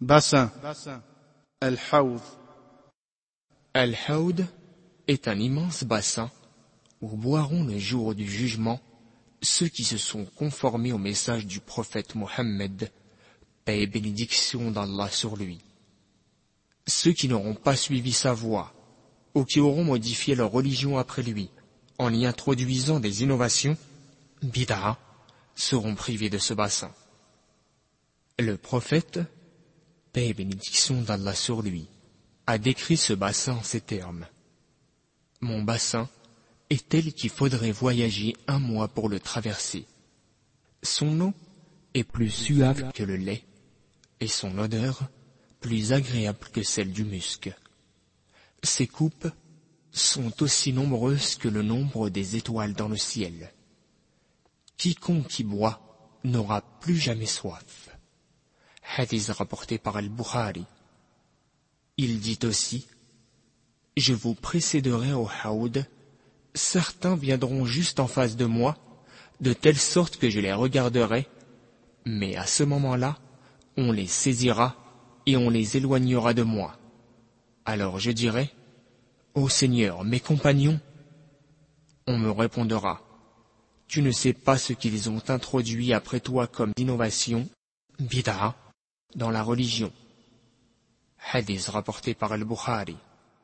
Bassin. Al-Hawd. Al-Hawd est un immense bassin où boiront le jour du jugement ceux qui se sont conformés au message du prophète Mohammed, paix et bénédiction d'Allah sur lui. Ceux qui n'auront pas suivi sa voie, ou qui auront modifié leur religion après lui, en y introduisant des innovations, bid'a, seront privés de ce bassin. Le prophète, paix et bénédiction d'Allah sur lui, a décrit ce bassin en ces termes. Mon bassin est tel qu'il faudrait voyager 1 mois pour le traverser. Son eau est plus suave que le lait, et son odeur plus agréable que celle du musc. Ses coupes sont aussi nombreuses que le nombre des étoiles dans le ciel. Quiconque y boit n'aura plus jamais soif. Hadith rapporté par Al-Bukhari. Il dit aussi, « Je vous précéderai au Hawd, certains viendront juste en face de moi, de telle sorte que je les regarderai, mais à ce moment-là, on les saisira et on les éloignera de moi. Alors je dirai, Ô Seigneur, mes compagnons, on me répondra, tu ne sais pas ce qu'ils ont introduit après toi comme innovation, bid'a, dans la religion. » Hadith rapporté par Al-Bukhari.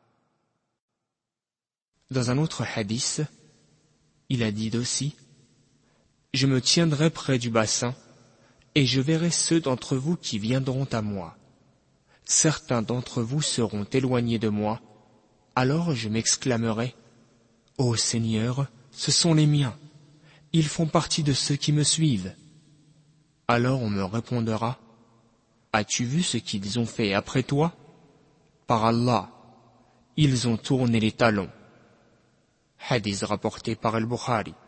Dans un autre hadith, il a dit aussi, « Je me tiendrai près du bassin, et je verrai ceux d'entre vous qui viendront à moi. Certains d'entre vous seront éloignés de moi, alors je m'exclamerai, « Ô Seigneur, ce sont les miens, ils font partie de ceux qui me suivent. » Alors on me répondra, « As-tu vu ce qu'ils ont fait après toi? Par Allah, ils ont tourné les talons. » Hadith rapporté par Al-Bukhari.